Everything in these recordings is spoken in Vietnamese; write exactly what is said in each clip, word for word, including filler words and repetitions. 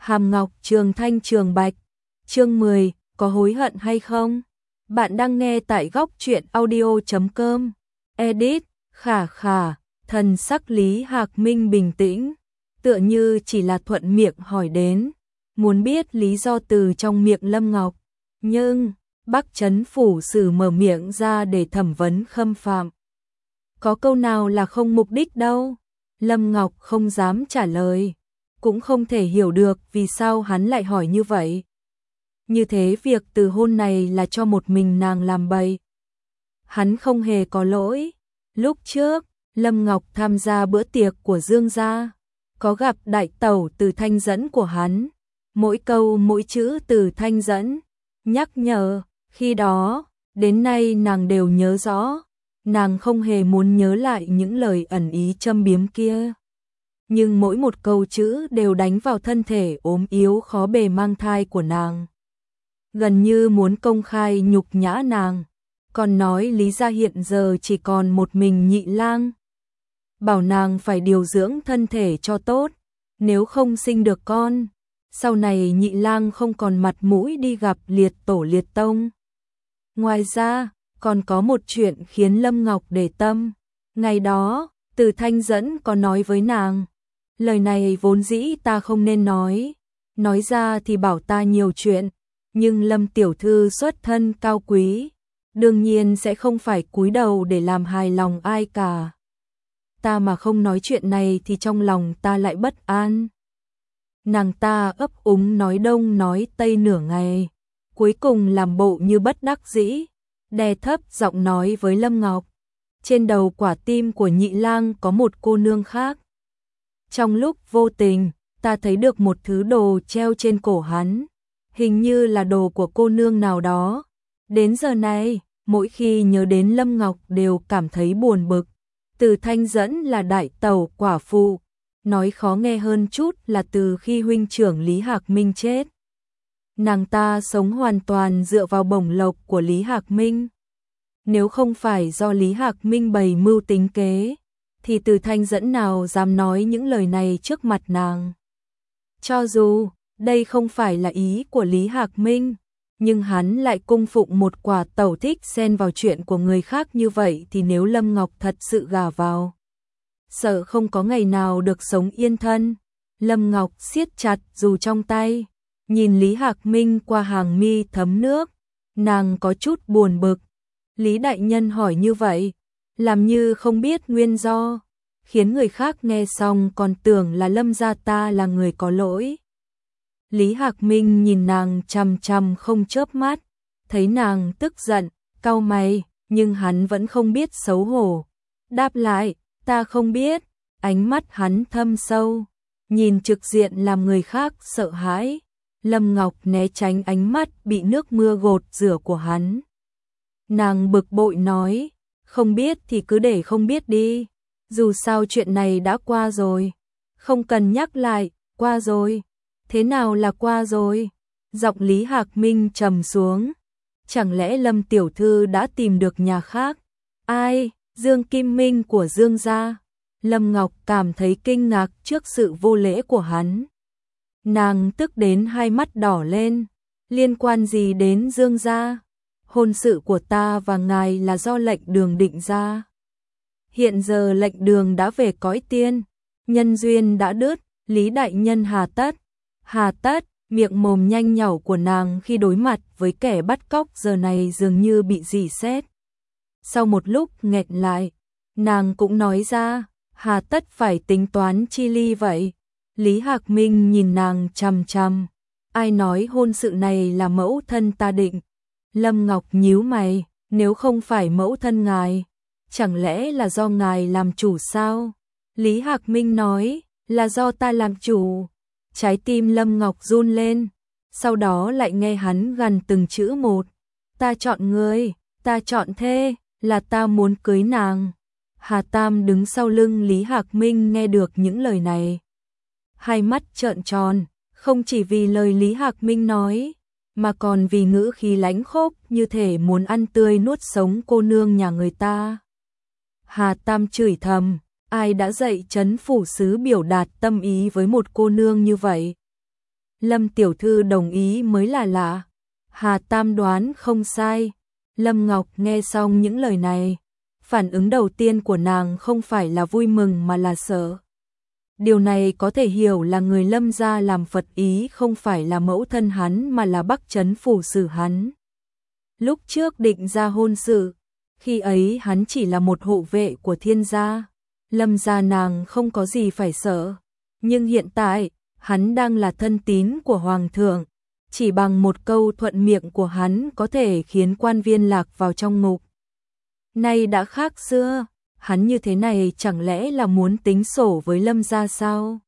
Hàm Ngọc Trường Thanh Trường Bạch. Chương mười, có hối hận hay không? Bạn đang nghe tại góc truyện audio chấm com. Edit, khả khả, thần sắc Lý Hạc Minh bình tĩnh, tựa như chỉ là thuận miệng hỏi đến, muốn biết lý do từ trong miệng Lâm Ngọc. Nhưng, Bắc Trấn Phủ Sử mở miệng ra để thẩm vấn Khâm Phạm. Có câu nào là không mục đích đâu. Lâm Ngọc không dám trả lời, cũng không thể hiểu được vì sao hắn lại hỏi như vậy. Như thế việc từ hôn này là cho một mình nàng làm bậy. Hắn không hề có lỗi. Lúc trước, Lâm Ngọc tham gia bữa tiệc của Dương gia, có gặp đại tẩu Từ Thanh dẫn của hắn. Mỗi câu mỗi chữ Từ Thanh dẫn, nhắc nhở, khi đó, đến nay nàng đều nhớ rõ. Nàng không hề muốn nhớ lại những lời ẩn ý châm biếm kia. Nhưng mỗi một câu chữ đều đánh vào thân thể ốm yếu khó bề mang thai của nàng. Gần như muốn công khai nhục nhã nàng. Còn nói Lý gia hiện giờ chỉ còn một mình Nhị Lang. Bảo nàng phải điều dưỡng thân thể cho tốt, nếu không sinh được con, sau này Nhị Lang không còn mặt mũi đi gặp liệt tổ liệt tông. Ngoài ra, còn có một chuyện khiến Lâm Ngọc để tâm. Ngày đó, Từ Thanh dẫn có nói với nàng, lời này vốn dĩ ta không nên nói, nói ra thì bảo ta nhiều chuyện, nhưng Lâm tiểu thư xuất thân cao quý, đương nhiên sẽ không phải cúi đầu để làm hài lòng ai cả. Ta mà không nói chuyện này thì trong lòng ta lại bất an. Nàng ta ấp úng nói đông nói tây nửa ngày, cuối cùng làm bộ như bất đắc dĩ, đè thấp giọng nói với Lâm Ngọc, trên đầu quả tim của Nhị Lang có một cô nương khác. Trong lúc vô tình, ta thấy được một thứ đồ treo trên cổ hắn, hình như là đồ của cô nương nào đó. Đến giờ này, mỗi khi nhớ đến Lâm Ngọc đều cảm thấy buồn bực. Từ Thanh dẫn là đại tẩu quả phụ, nói khó nghe hơn chút là từ khi huynh trưởng Lý Hạc Minh chết, nàng ta sống hoàn toàn dựa vào bổng lộc của Lý Hạc Minh. Nếu không phải do Lý Hạc Minh bày mưu tính kế, thì Từ Thanh dẫn nào dám nói những lời này trước mặt nàng. Cho dù đây không phải là ý của Lý Hạc Minh, nhưng hắn lại cung phụng một quả tẩu thích xen vào chuyện của người khác như vậy thì nếu Lâm Ngọc thật sự gả vào, sợ không có ngày nào được sống yên thân. Lâm Ngọc siết chặt dù trong tay, nhìn Lý Hạc Minh qua hàng mi thấm nước, nàng có chút buồn bực. Lý đại nhân hỏi như vậy, làm như không biết nguyên do, khiến người khác nghe xong còn tưởng là Lâm gia ta là người có lỗi. Lý Hạc Minh nhìn nàng chằm chằm không chớp mắt, thấy nàng tức giận, cau mày, nhưng hắn vẫn không biết xấu hổ. Đáp lại, ta không biết. Ánh mắt hắn thâm sâu, nhìn trực diện làm người khác sợ hãi. Lâm Ngọc né tránh ánh mắt bị nước mưa gột rửa của hắn. Nàng bực bội nói, không biết thì cứ để không biết đi, dù sao chuyện này đã qua rồi, không cần nhắc lại, qua rồi. Thế nào là qua rồi? Giọng Lý Hạc Minh trầm xuống. Chẳng lẽ Lâm tiểu thư đã tìm được nhà khác? Ai? Dương Kim Minh của Dương gia. Lâm Ngọc cảm thấy kinh ngạc trước sự vô lễ của hắn. Nàng tức đến hai mắt đỏ lên. Liên quan gì đến Dương gia? Hôn sự của ta và ngài là do lệnh đường định ra. Hiện giờ lệnh đường đã về cõi tiên, nhân duyên đã đứt, Lý đại nhân hà tất. Hà tất, miệng mồm nhanh nhảu của nàng khi đối mặt với kẻ bắt cóc giờ này dường như bị rỉ sét. Sau một lúc nghẹn lại, nàng cũng nói ra, hà tất phải tính toán chi ly vậy. Lý Hạc Minh nhìn nàng chằm chằm, ai nói hôn sự này là mẫu thân ta định? Lâm Ngọc nhíu mày, nếu không phải mẫu thân ngài, chẳng lẽ là do ngài làm chủ sao? Lý Hạc Minh nói, là do ta làm chủ. Trái tim Lâm Ngọc run lên, sau đó lại nghe hắn gằn từng chữ một. Ta chọn người, ta chọn thê, là ta muốn cưới nàng. Hà Tam đứng sau lưng Lý Hạc Minh nghe được những lời này, hai mắt trợn tròn, không chỉ vì lời Lý Hạc Minh nói, mà còn vì ngữ khí lãnh khốc như thể muốn ăn tươi nuốt sống cô nương nhà người ta. Hà Tam chửi thầm, ai đã dạy Trấn Phủ Sứ biểu đạt tâm ý với một cô nương như vậy? Lâm tiểu thư đồng ý mới là lạ. Hà Tam đoán không sai. Lâm Ngọc nghe xong những lời này, phản ứng đầu tiên của nàng không phải là vui mừng mà là sợ. Điều này có thể hiểu là người Lâm gia làm Phật ý không phải là mẫu thân hắn mà là Bắc Trấn phủ xử hắn. Lúc trước định ra hôn sự, khi ấy hắn chỉ là một hộ vệ của Thiên gia, Lâm gia nàng không có gì phải sợ. Nhưng hiện tại, hắn đang là thân tín của Hoàng thượng, chỉ bằng một câu thuận miệng của hắn có thể khiến quan viên lạc vào trong ngục. Nay đã khác xưa, hắn như thế này chẳng lẽ là muốn tính sổ với Lâm gia sao?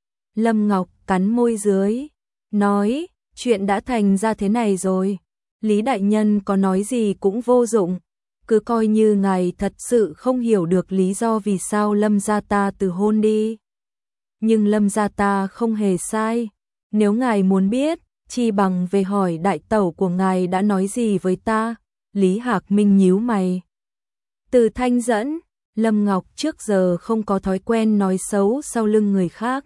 Lâm Ngọc cắn môi dưới, nói, chuyện đã thành ra thế này rồi, Lý đại nhân có nói gì cũng vô dụng, cứ coi như ngài thật sự không hiểu được lý do vì sao Lâm gia ta từ hôn đi. Nhưng Lâm gia ta không hề sai, nếu ngài muốn biết, chi bằng về hỏi đại tẩu của ngài đã nói gì với ta. Lý Hạc Minh nhíu mày. Từ Thanh dẫn, Lâm Ngọc trước giờ không có thói quen nói xấu sau lưng người khác,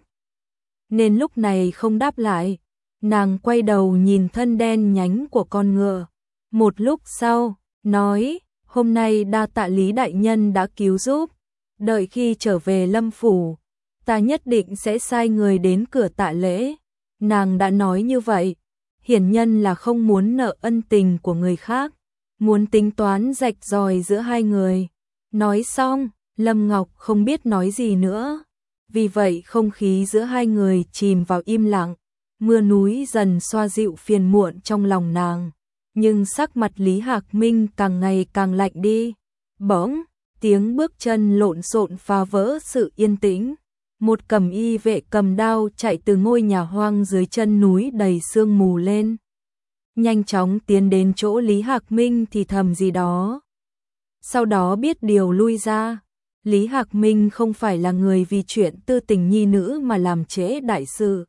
nên lúc này không đáp lại. Nàng quay đầu nhìn thân đen nhánh của con ngựa, một lúc sau, nói, hôm nay đa tạ Lý đại nhân đã cứu giúp, đợi khi trở về Lâm phủ, ta nhất định sẽ sai người đến cửa tạ lễ. Nàng đã nói như vậy, hiển nhân là không muốn nợ ân tình của người khác, muốn tính toán rạch ròi giữa hai người. Nói xong, Lâm Ngọc không biết nói gì nữa, vì vậy không khí giữa hai người chìm vào im lặng. Mưa núi dần xoa dịu phiền muộn trong lòng nàng, nhưng sắc mặt Lý Hạc Minh càng ngày càng lạnh đi. Bỗng, tiếng bước chân lộn xộn phá vỡ sự yên tĩnh. Một cẩm y vệ cầm đao chạy từ ngôi nhà hoang dưới chân núi đầy sương mù lên, nhanh chóng tiến đến chỗ Lý Hạc Minh thì thầm gì đó. Sau đó biết điều lui ra. Lý Hạc Minh không phải là người vì chuyện tư tình nhi nữ mà làm trễ đại sự.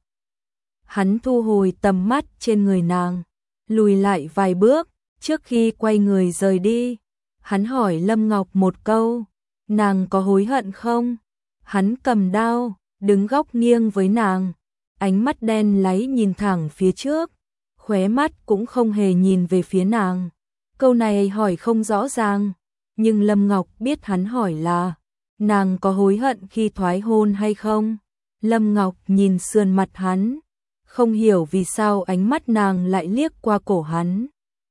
Hắn thu hồi tầm mắt trên người nàng, lùi lại vài bước, trước khi quay người rời đi. Hắn hỏi Lâm Ngọc một câu, nàng có hối hận không? Hắn cầm đao, đứng góc nghiêng với nàng, ánh mắt đen láy nhìn thẳng phía trước, khóe mắt cũng không hề nhìn về phía nàng. Câu này hỏi không rõ ràng, nhưng Lâm Ngọc biết hắn hỏi là, nàng có hối hận khi thoái hôn hay không? Lâm Ngọc nhìn sườn mặt hắn, không hiểu vì sao ánh mắt nàng lại liếc qua cổ hắn.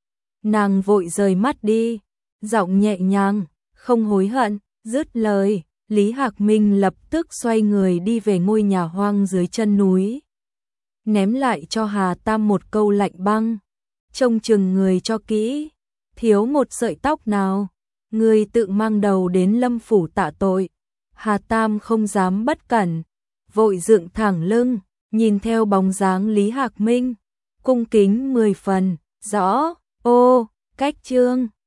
Nàng vội rời mắt đi, giọng nhẹ nhàng, không hối hận. Dứt lời, Lý Hạc Minh lập tức xoay người đi về ngôi nhà hoang dưới chân núi, ném lại cho Hà Tam một câu lạnh băng, trông chừng người cho kỹ, thiếu một sợi tóc nào, người tự mang đầu đến Lâm phủ tạ tội. Hà Tam không dám bất cẩn, vội dựng thẳng lưng, nhìn theo bóng dáng Lý Hạc Minh, cung kính mười phần, rõ, ô, cách chương.